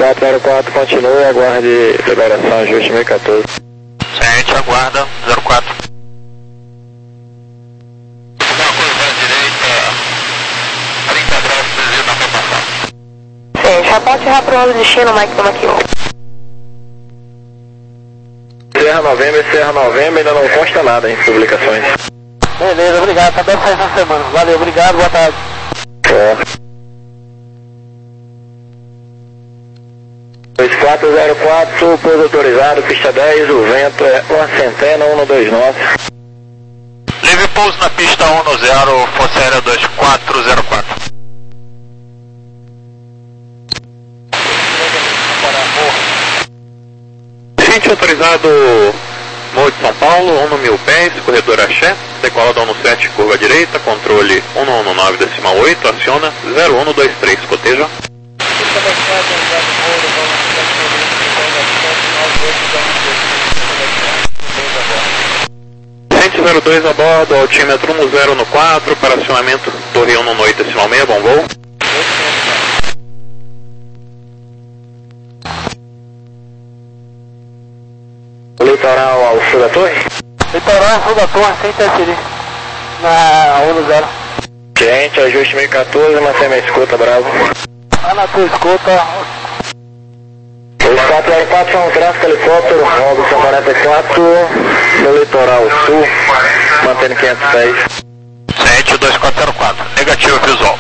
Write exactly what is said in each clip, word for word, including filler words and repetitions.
quatro zero quatro, continue, aguarde liberação, ajuste mil e quatorze. Ciente, aguarda, zero quatro. Uma curva direita, trinta graus, desvio na formação. Ciente, aponte já para o destino, Mike Lima aqui. Serra Novembro, Serra Novembro, ainda não consta nada em publicações. Beleza, obrigado, tá bem essa semana. Valeu, obrigado, boa tarde. Certo. dois quatro zero quatro, pouso autorizado, pista dez, o vento é uma centena, um dois nove. Livre pouso na pista um zero, Força Aérea dois quatro zero quatro. Ciente autorizado, Morro de São Paulo, um mil pés, corredor Axé, decola da um sete, curva direita, controle um nove decimal oito, aciona zero um dois três, coteja. Ciente zero dois a bordo, altímetro um zero no quatro, para acionamento torre um oito decimal seis, bom voo. Litoral ao sul da torre? Litoral ao sul da torre, sem interferir. Na um zero. Ciente, ajuste mil e quatorze, mantém minha escuta, bravo. Tá na tua escuta. dois quatro zero quatro, um tráfego helicóptero, Robson quarenta e quatro, no litoral sul, mantendo quinhentos pés. Ciente dois quatro zero quatro, negativo visual.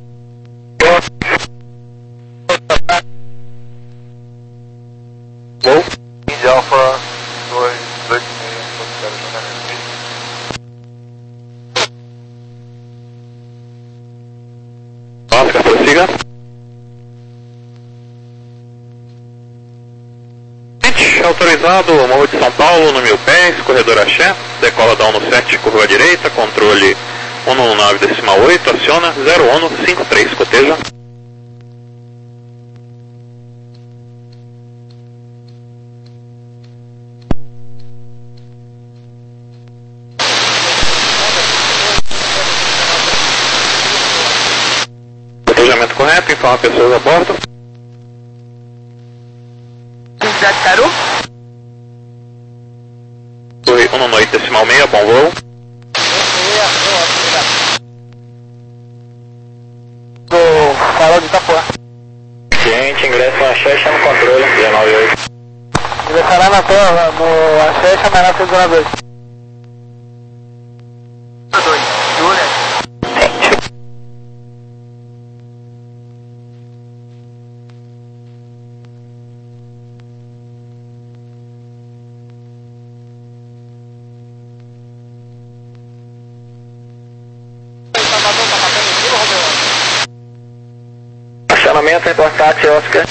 Vou. Indy Alpha dois dois Oscar, prossiga. Ciente autorizado, Morro de São Paulo, no mil pés, corredor Axé, decola da um sete, curva direita, controle um nove decimal oito, aciona zero um cinco três, coteja. Cotejamento correto, informa pessoas a bordo. Caru? Torre um oito decimal seis, bom voo. Do farol de Itapuã. Ciente, ingresso no Axé, chama o controle, dezenove oito. Ingressará na torre, no Axé, chamará seis zero dois. Acionamento é importante, Oscar.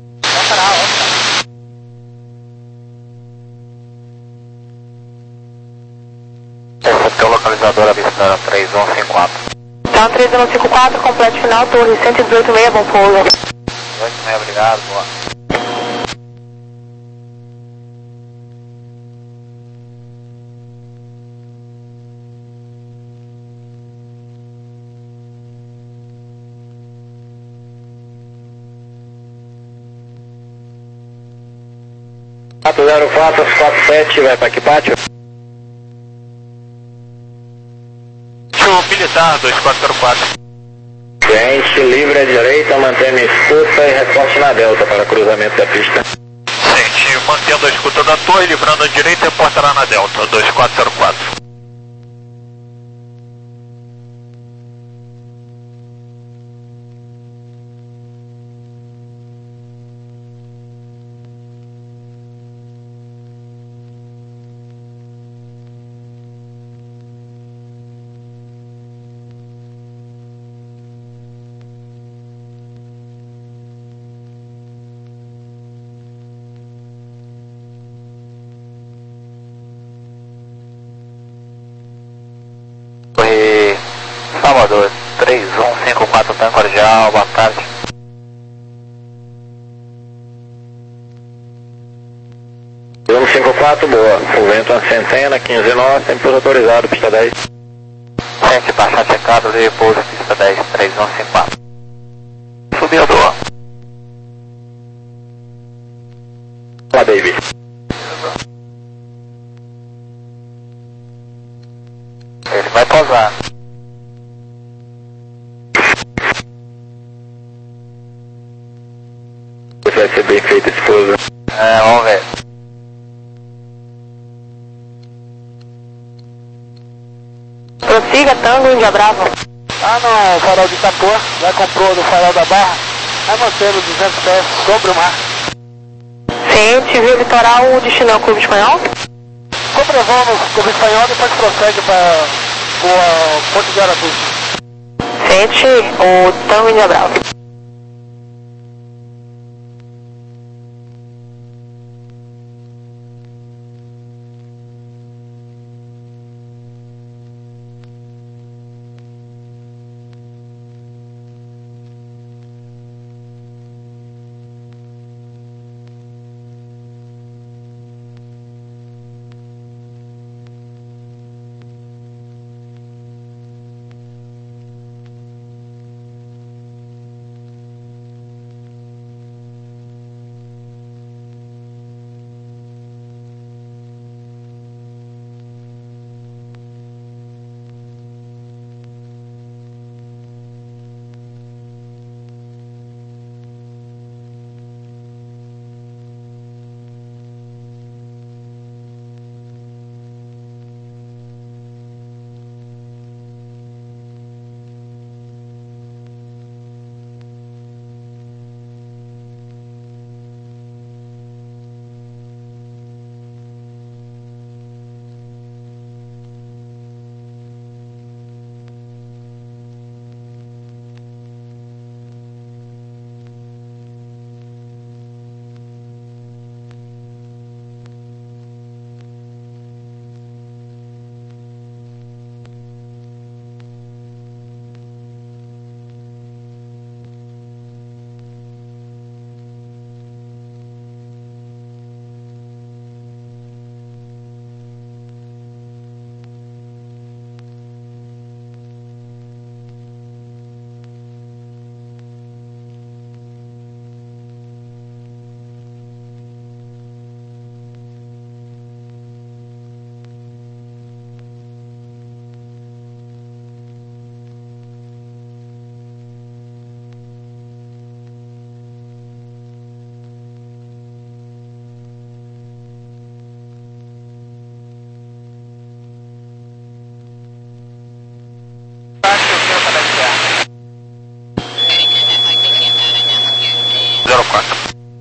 Essa aqui é o localizador avistando três um cinco quatro. Então, três um cinco quatro, completo final, torre cento e dezoito meia, bom pouso. oito meia, obrigado, boa. quatro zero quatro, quatro sete, vai para que pátio? Show militar dois quatro zero quatro. Ciente, livre à direita, mantém minha escuta e responde na delta para cruzamento da pista. Ciente, mantendo a escuta da torre, livrando a direita e reportará na delta dois quatro zero quatro. Torre Salvador, três um cinco quatro, Tanque Cordial, boa tarde. um cinco quatro, boa. O vento uma centena, quinze nós, sempre autorizado, pista dez. Ciente, baixar checado, de pouso, pista dez, três um cinco quatro. Subiu, doa. David. Ele vai pousar. Vai ser bem feito esse pouso. É, vamos ver. Prossiga, Tango, Índia Bravo. Ah, no farol de Itapuã, já comprou do farol da Barra, vai mantendo duzentos pés sobre o mar. Ciente, viu litoral, o destino é o Clube Espanhol? Sobrevoo no Clube Espanhol, depois prossegue para o Porto de Aratu. Ciente, o Tango, Índia Bravo. zero quatro.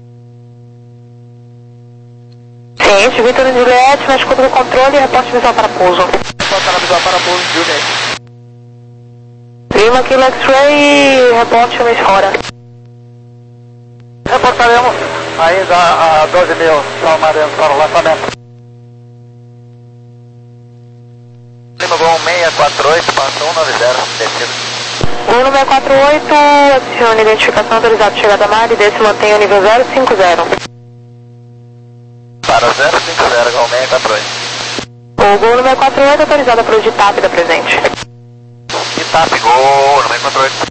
Ciente, Vitor e Juliette, na escuta do controle e reporte visual para pouso. Reporta na visual para pouso, Juliette. Lima, Kilo X-Ray e reporte Miss Rora. Reportaremos ainda a doze mil salmaremos para o lançamento. Lima Gol seis quatro oito, passa um nove zero, descida. Gol seis quatro oito, adicione identificação autorizada de chegada a mar e desse mantenha o nível zero cinco zero. Para zero cinco zero, Gol seis quatro oito. O Gol seis quatro oito autorizado para o de TAP da presente. Itap, Gol seis quatro oito.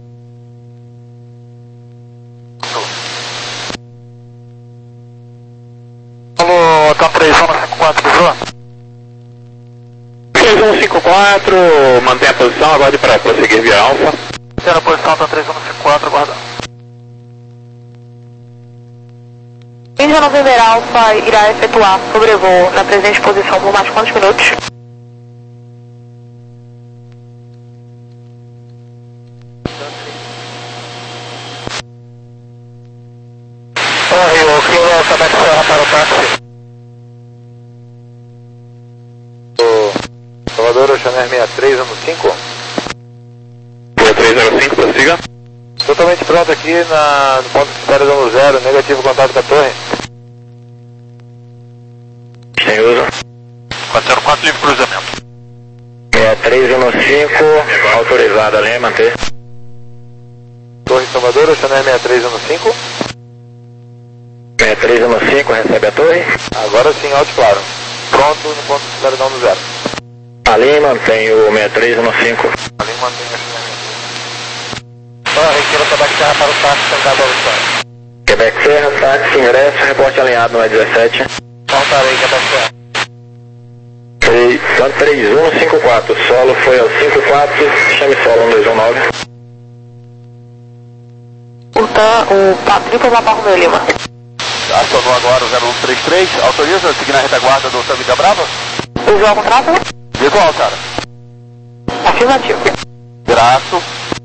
Alô, Tom três um cinco quatro, cruzou? três um cinco quatro, mantém a posição, aguarde para prosseguir via Alfa. Terceira posição, Tom três um cinco quatro, aguardando. Índia November Alpha irá efetuar sobrevoo na presente posição por mais quantos minutos? Torre, o Kilo Alphabet Serra para o táxi. Salvador, Oceaner sessenta e três, ano cinco. Via três zero cinco, prossiga. Totalmente pronto aqui na, no ponto de espera do ano zero, negativo contato com a torre. Sem uso. quatro zero quatro, livre cruzamento. sessenta e três, ano cinco, autorizada, linha manter. Torre Salvador, Oceaner sessenta e três, ano cinco. sessenta e três, ano cinco, recebe a torre. Agora sim, alto e claro. Pronto no ponto de espera do ano zero. Ali mantém o sessenta e três, ano cinco. Ali mantém o Torre, Kilo Alphabet Serra para o táxi, trancado ao história. Quebec Serra, táxi, ingresso, reporte alinhado no E dezessete. Voltarei, Quebec Serra. três um cinco quatro, solo foi ao cinco quatro, chame solo um dois um nove. O TAM, o Patrícia Papa Romeu Lima. Acionou agora o zero um três três, autoriza seguir na retaguarda do Tamiga Brava? Visual contrato? Visual, cara. Afirmativo. Graço.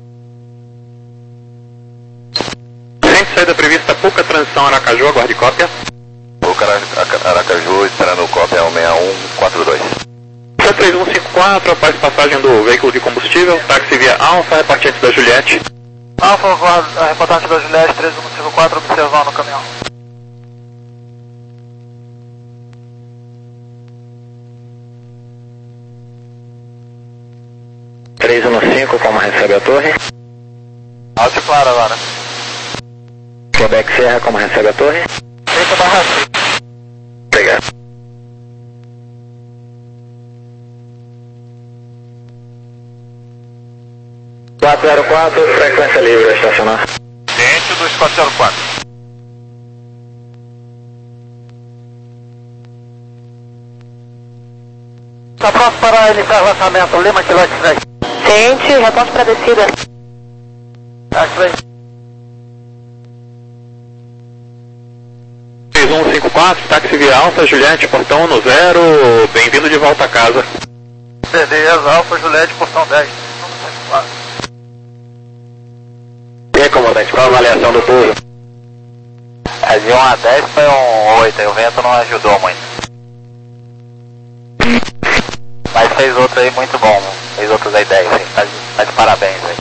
Sem saída prevista, pouca transição Aracaju, aguarde cópia. Pouca Aracaju, esperando cópia ao seis um quatro dois. três um cinco quatro, após passagem do veículo de combustível, táxi via Alfa, repartente da Juliette. Alfa, a reportagem da Juliette, três um cinco quatro, observar no caminhão. três um cinco, como recebe a torre? Alto e claro agora. Quebec Serra, como recebe a torre? trinta barra cinco. Obrigado. quatro zero quatro, frequência livre, a estacionar. Ciente dos quatro zero quatro. Está pronto para iniciar o lançamento, Lima Quilote três. Ciente, reporte para descida. X-Ray. três um cinco quatro, táxi via Alfa, Juliette, portão no zero, bem-vindo de volta a casa. Beleza, Alfa Juliette, portão dez. E aí, comandante, qual a avaliação do pouso? É, de um a dez foi um oito, e o vento não ajudou muito. Mas fez outro aí muito bom, fez outros aí dez, tá de, tá de parabéns aí.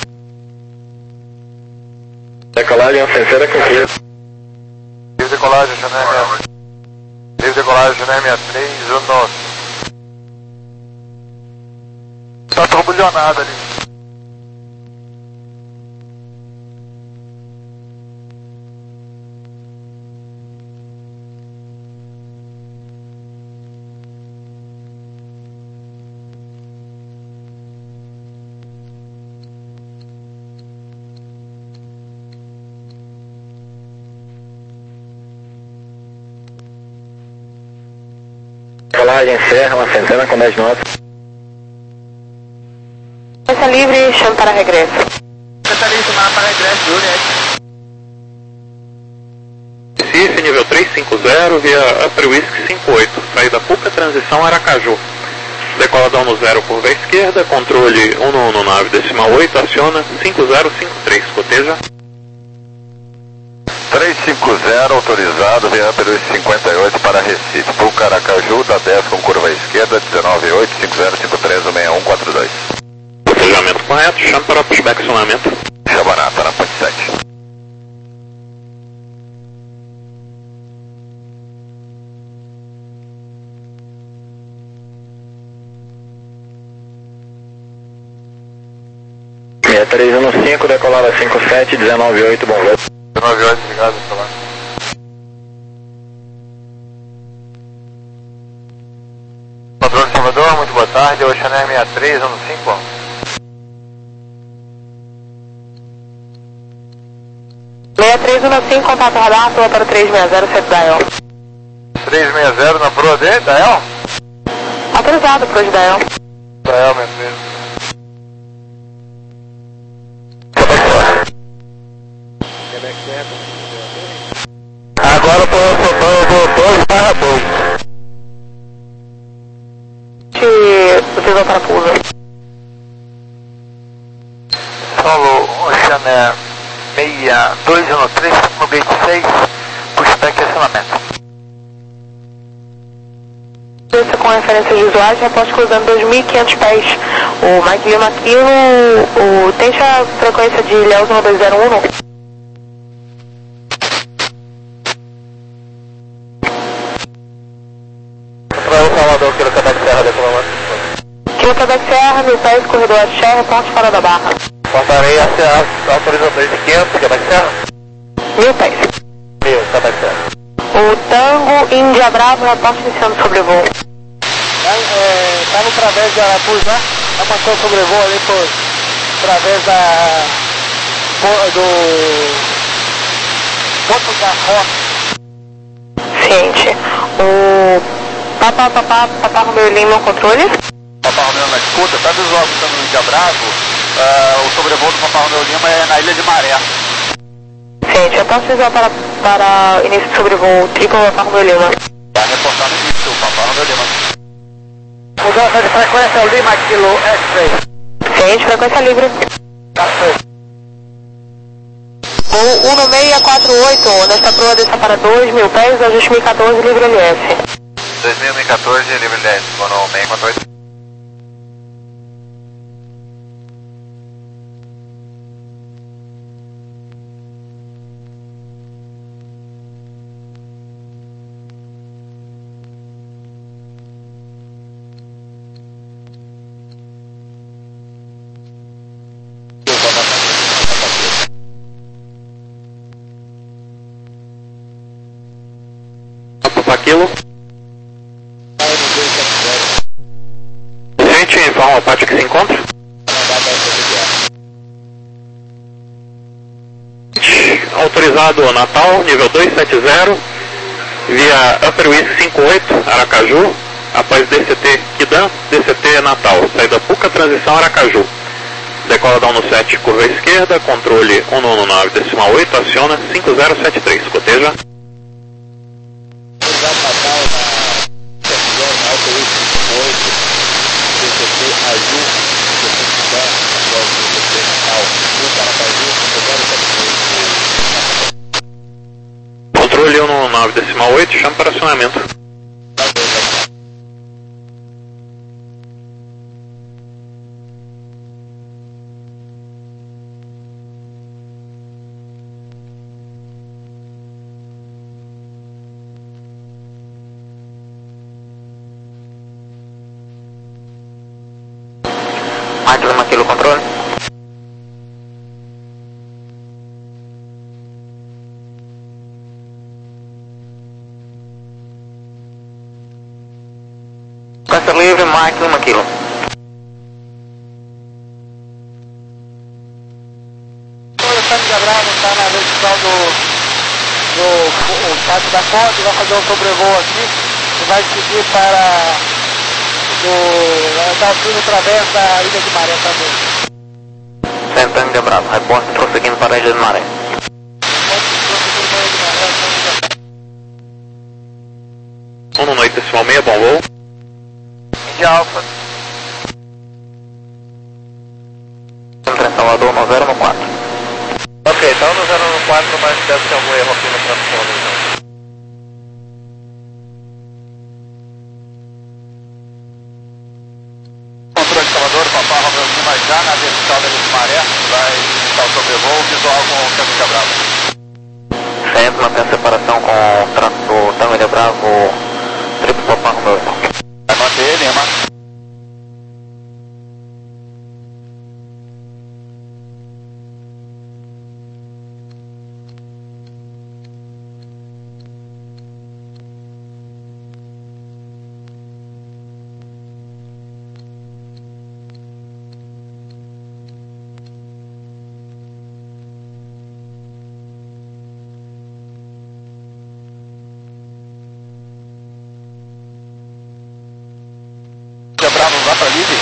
Decolagem oficial com que? Livre decolagem, Juné sessenta e três. Livre decolagem, Juné sessenta e três, Juno. Tá turbulhonado ali. Decolagem Serra, uma centena com dez notas. Frequência livre, chame para regresso. Secretaria chamada para regresso, Juliette. Recife, nível três cinco zero, via Upper Whisky cinco oito, saída Puca, transição Aracaju. Decoladão no zero curva à esquerda, controle um um um nove decimal oito, aciona cinco zero cinco três, coteja. três cinco zero, autorizado, via Upper Whisky cinquenta e oito para Recife. Puca Aracaju, da dez com curva à esquerda, dezenove oito, cinco zero cinco três, seis um quatro dois. Cotejamento correto, chama para pushback acionamento. Chabará, para ponte sete. três um cinco, decolada cinco sete, dezenove oito, bom voo. dezenove oito, ligado, celular. Padrão de Salvador, muito boa tarde, Oceaner sessenta e três, ano cinco. seis três um cinco, contato radar, pula para o três seis zero, sete Dial. três seis zero na proa dele, Dael? Autorizado, Pro de Dial. Dael, meu Deus. Agora foi o dois barra dois. Vocês vão para a pousa. Solo Oceaner seis dois um três, no gate seis, pushback e acionamento. Isso com referências visuais, reporte cruzando dois mil e quinhentos pés. O Mike Lima aqui, o, o, tente a frequência de Léo um dois zero um. Salvador, Quilo Quebec Serra, declamando. Quilo Quebec Serra, mil pés, corredor Axé, reporte fora da barra. Portaria a autorização de quinhentos, Quebec Serra? Mil pés. Mil, Quebec Serra. O Tango Índia Bravo, reporte iniciando sobrevoo. Está no través de Arapuz, né? Está passando sobrevoo ali por através da... do... ponto da rota. Ciente. O Papá, Papá, Papá Romeu Lima, controle. Papá Romeu na escuta, tá visual que estamos no Ilha Bravo. Uh, o sobrevoo do Papá Romeu Lima é na Ilha de Maré. Ciente, eu posso visual para, para início de sobrevoo triplo Papá Romeu Lima. Tá reportando início, Papá Romeu Lima. Mudança de frequência Lima Kilo X-Ray. Ciente, frequência livre. Tá feito. Voo um nove seis quatro oito, nesta proa desça para dois mil pés, ajuste mil e quatorze, livre L S. dois mil e quatorze, livre L S, Bono seis quatro oito. Aquilo. Gente, informa a parte que se encontra. Autorizado Natal, nível dois sete zero, via Upper Whisky cinco oito, Aracaju, após D C T Kidan, D C T Natal, saída Puca, transição Aracaju. Decola down no sete, curva esquerda, controle um nove nove decimal oito, aciona cinco zero sete três, coteja. Controle um nove nove decimal oito, chama para acionamento. Mike Lima Kilo, controle. Cansa livre, Mike Lima Kilo. O Santa Bravo está na vertical do, do o pátio da Fonte, vai fazer um sobrevoo aqui e vai seguir para do, da altura através da Ilha de Maré também. Santa Ilha Bravo, reporte prosseguindo para a Ilha de Maré. um nove oito decimal seis, bom voo. Índia Alfa. Entra em Salvador no zero no quatro. Ok, então no zero no quatro, mas deve ter algum erro aqui no transponder, então. Controle de Salvador, Papá Romeu Lima já na vertical da Ilha de Maré, vai estar o sobrevoo visual com o Santa Bravo. Centro, mantém a separação com o trânsito Tango Ilha Bravo, triplo Papá Romeu Lima. Vai manter, Lima. Bravo, vá para livre.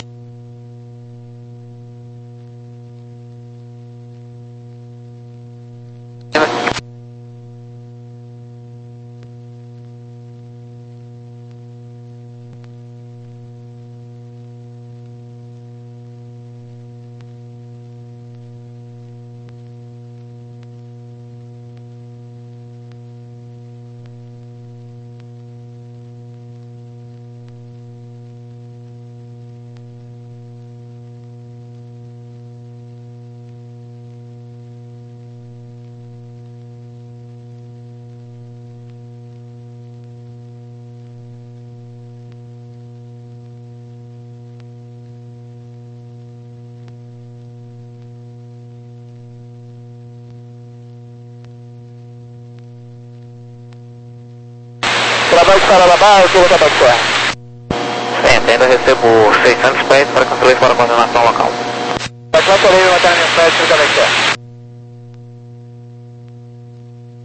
Trabalho de Saralabá, eu estou da Baixada. Sempre, ainda recebo seiscentos pés para construir para a coordenação local. Atlanta Lima, matar a mensagem da Baixada.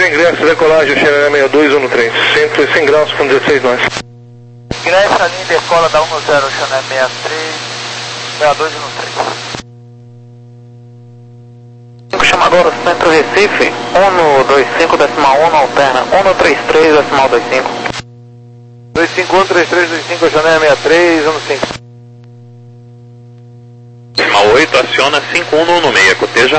Confirma ingresso, decolagem, Xanana sessenta e dois um no trem, cem graus com dezesseis nós. Ingresso ali em decola da um no zero, Xanana sessenta e três, sessenta e dois um no trem. Chamador, Centro Recife, um no dois cinco, decimal um, alterna, um no trinta e três, decimal vinte e cinco. dois cinco um, trinta e três, vinte e cinco, Xanana sessenta e três, um no cinco. Decimal oito, aciona cinco um no um seis, coteja.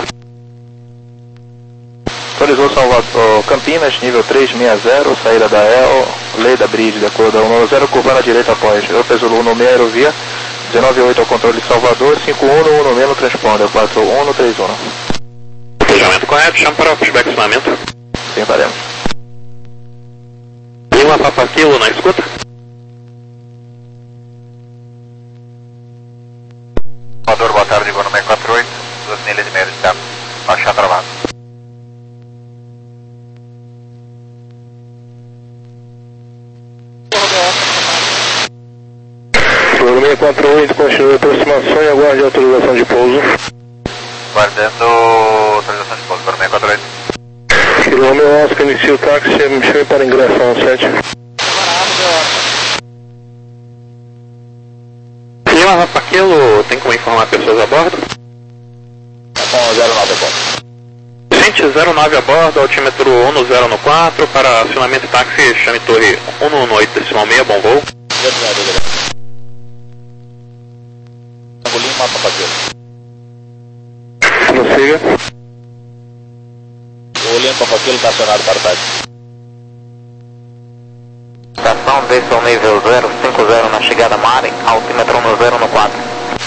Autorizou Salvador, Campinas, nível trezentos e sessenta, saída da E L, lei da Bridge, de acordo com o zero, curva na direita após. Eu peso um no seis, aerovia, dezenove oito ao controle de Salvador, cinco um no um seis no transponder, quatro um no trinta e um. Cotejamento correto, chama para o pushback acionamento. Sim, faremos. Lima Papa Kilo na escuta. Salvador, boa tarde, Iguano seis quatro oito, duas milhas de meio externo, baixar travado. Iguano seis quatro oito, continua a aproximação e aguarde a autorização de pouso. Guardando autorização de pouso, Iguano seis quatro oito. Quilômetro Oscar, inicia o táxi, me chame para ingressão sete. Lima Papa Kilo, tem como informar pessoas a bordo? Com zero nove a bordo. Gente zero nove a bordo, altímetro um no zero no quatro, para acionamento táxi, chame torre um no oito, decimal seis, bom voo. Lima Papa Kilo. Prossiga. O Lima Papa Kilo está acionado para o táxi. Estação desce ao nível zero cinco zero na chegada Mari, altímetro no zero no quatro.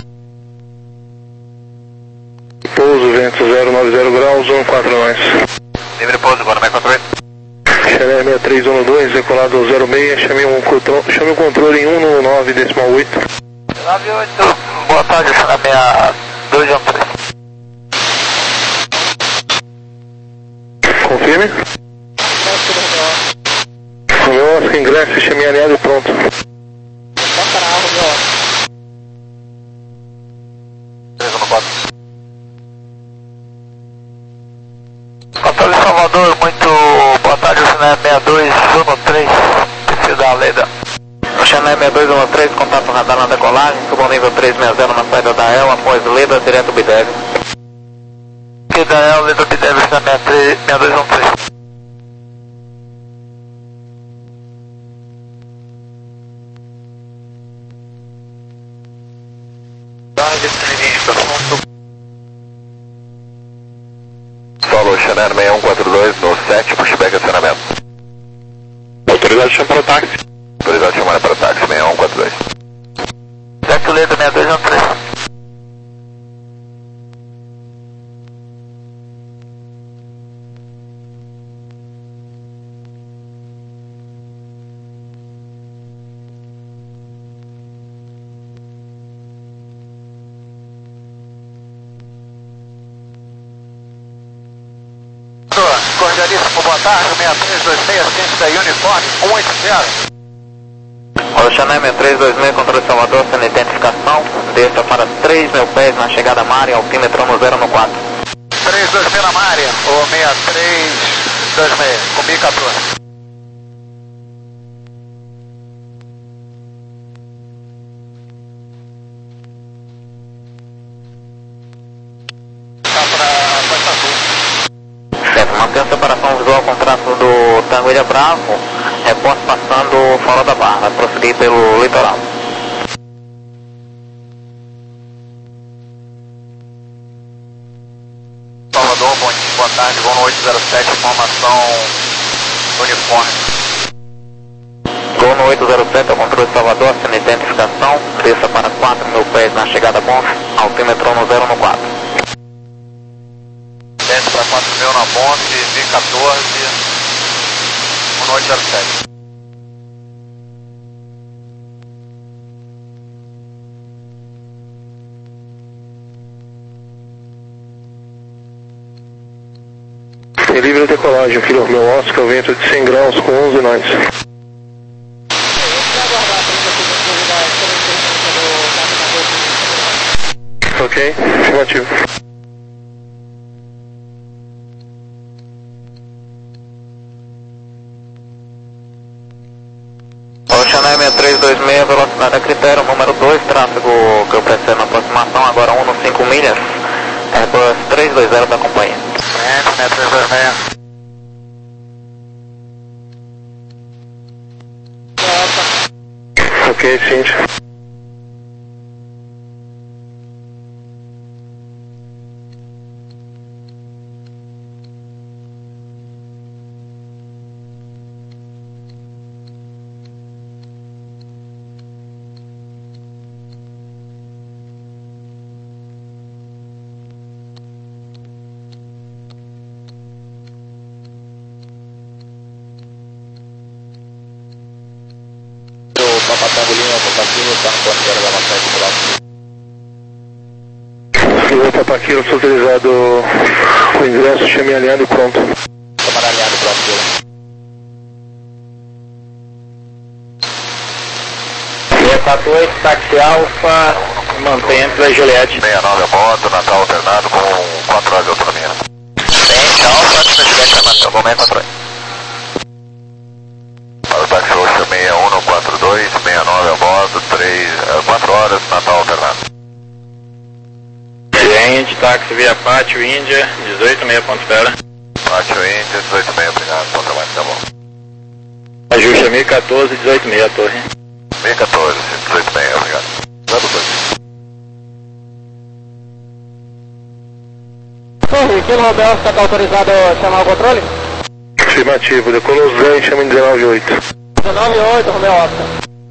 Pouso, vento zero nove zero graus, um quatro nós. Livre pouso, Iguano seis quatro oito. Xanana sessenta e três um no dois, decolado ao zero seis, chame um controle, chame o controle em um no nove, decimal oito. nove oito, boa tarde, Xanana sessenta e dois um no trem. Confirme. Romeu Oscar, ingresso, chame alinhado e pronto. três um no quatro. Controle Salvador, muito boa tarde, Xanana sessenta e dois um no três, perfil da Leda. Xanana sessenta e dois um no três, contato radar na decolagem, subo ao nível trezentos e sessenta na saída da E L, após Leda, direto Bidev. Que da E L, Leda Bidev, Xanana sessenta e dois um no três. Solo Xanana seis um quatro dois no sete, pushback acionamento. Autorizado chama para o táxi. Autorizado chamar para o táxi, seis um quatro dois. Certo, Leda sessenta e dois um no três. Cordialíssimo, boa tarde, seis três dois seis, ciência Uniforme, um oito zero. O Xanana sessenta e três dois seis, controle Salvador, sem identificação, desça para três mil pés na chegada Mari, altímetro no zero no quatro. três dois seis na Mari, ou seis três dois seis, com mil e quatorze. Tá para Costa Azul. Certo, mantenha a separação visual com traço do Tango Ilha Bravo, reporte passando fora da barra, vai prosseguir pelo litoral. Salvador, bom dia, boa tarde, voo no oito zero sete, informação uniforme. Gol no oito zero sete, ao controle de Salvador, sem identificação, desça para quatro mil pés na chegada Bonf, altímetro no zero no quatro. Desce para quatro mil na ponte, mil e quatorze, um no oito zero sete. Tem livre decolagem, filho meu Oscar, vento de cem graus com onze nós. Ok, afirmativo. critério número dois, tráfego que eu preciso na aproximação, agora um no cinco milhas, Airbus trezentos e vinte da companhia. É, trezentos e vinte. Ok, Cindy. Papa Tango Lima, Papa Kilo, está no ponto zero da sete quilômetros. Lima Papa Kilo, sou utilizado o ingresso, chame alinhado e pronto. Tomar alinhado, pronto, Kilo. Lima quatro oito, táxi Alfa, mantenha Play Juliette. sessenta e nove a bordo, Natal alternado com quatro horas de autonomia. Tente Alfa, Juliette, Natal, momento quatro oito. Para o táxi roxo sessenta e um no quatro dois, sessenta e nove a bordo, quatro horas, Natal alternado. Cliente, táxi via Pátio Índia, dezoito e meia ponto espera. Pátio Índia, dezoito e meia, obrigado, bom trabalho, tá bom. Ajuste mil e quatorze, dezoito e meia, torre. mil e quatorze, dezoito e meia, obrigado. zero dois. Torre, Kilo Romeo, você está autorizado a chamar o controle? Afirmativo, decolou Zé, chama em dezenove oito. dezenove oito, Romeo Oscar.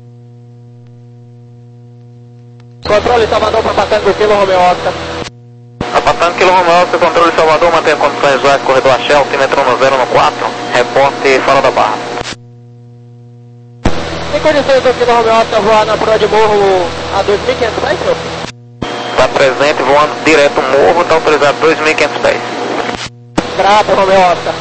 Controle Salvador para Tango Kilo Romeo Oscar. Passando Kilo Romeo, seu controle Salvador, mantenha condições visuais, corredor Axé, altímetro no zero no quatro, reporte fora da barra. Tem condições do Kilo Romeo Oscar voar na proa de morro a dois mil e quinhentos pés, senhor? Está presente, voando direto morro, está autorizado dois mil e quinhentos pés. Bravo, Romeo Oscar.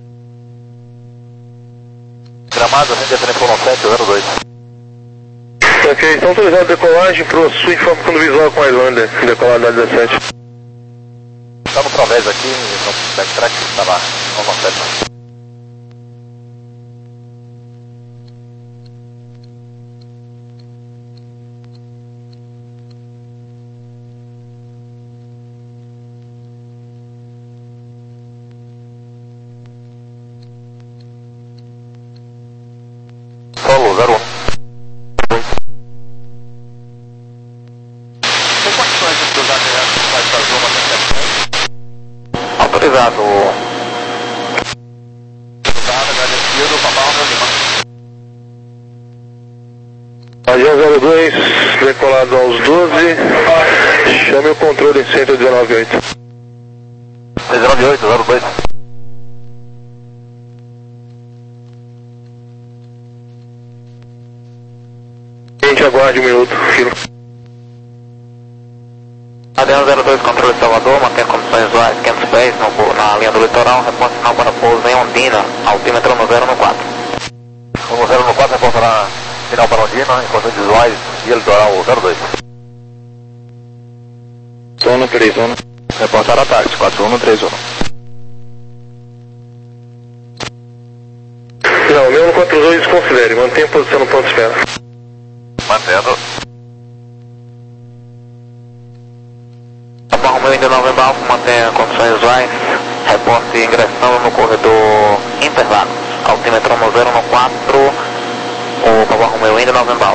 Gramado, rende telefone sete zero dois. Ok, então autorizado a decolagem para o sul, informação do visual com a Islander, decolado da dezessete. Está no Provés aqui, no backtrack, estava no sete. Solo zero um. Tem condições de cruzar direto para essa zona da Autorizado. cruzada, agradecido, Papa Romeo Lima. Avião zero dois, decolado aos doze, chame o controle em cento e dezenove oito. dezenove oito, zero dois. Gente, aguarde um minuto, filo. Adriano zero dois, controle Salvador, mantém condições visuais quinhentos pés no, na linha do litoral, reporte sinal para pouso em Ondina, altímetro no zero no quatro. No zero no quatro, reportará final para Ondina, em condições visuais, e litoral zero dois. Sono três um. Reportará táxi, quatro um três um. Não, meu um quatro dois desconsidere, mantenha a posição no ponto de espera. Mantendo. Papa Romeo ainda não embarco, mantenha condições visuais, reporte ingressando no corredor Interlagos, altímetro no zero no quatro, o Papa Romeo ainda não embarco.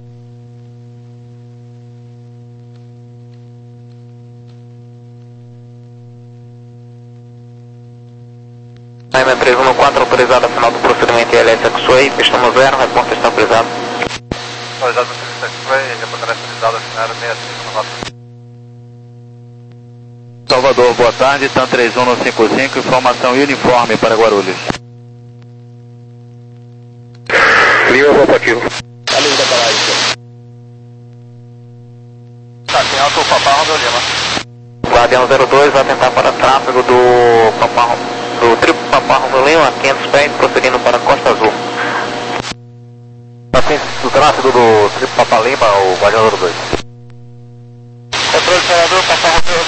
A M três um no quatro, autorizada final do procedimento I L S X-Way, pista no zero, reporte está autorizado. Autorizado no X-Way, reportará autorizado a final sessenta e cinco no quatro. Salvador, boa tarde, TAM três um no cinco cinco, informação uniforme para Guarulhos. Lima, Papa Kilo. Valeu, da balagem. Tá, tem alto o Papa Romeo Lima. Guardião zero dois vai tentar para tráfego do Papa, do triplo Papa Romeo Lima, quinhentos pés, prosseguindo para Costa Azul. Tá sem o tráfego do triplo Papa Lima, o Guardião zero dois. Controle Salvador, Papa Romeo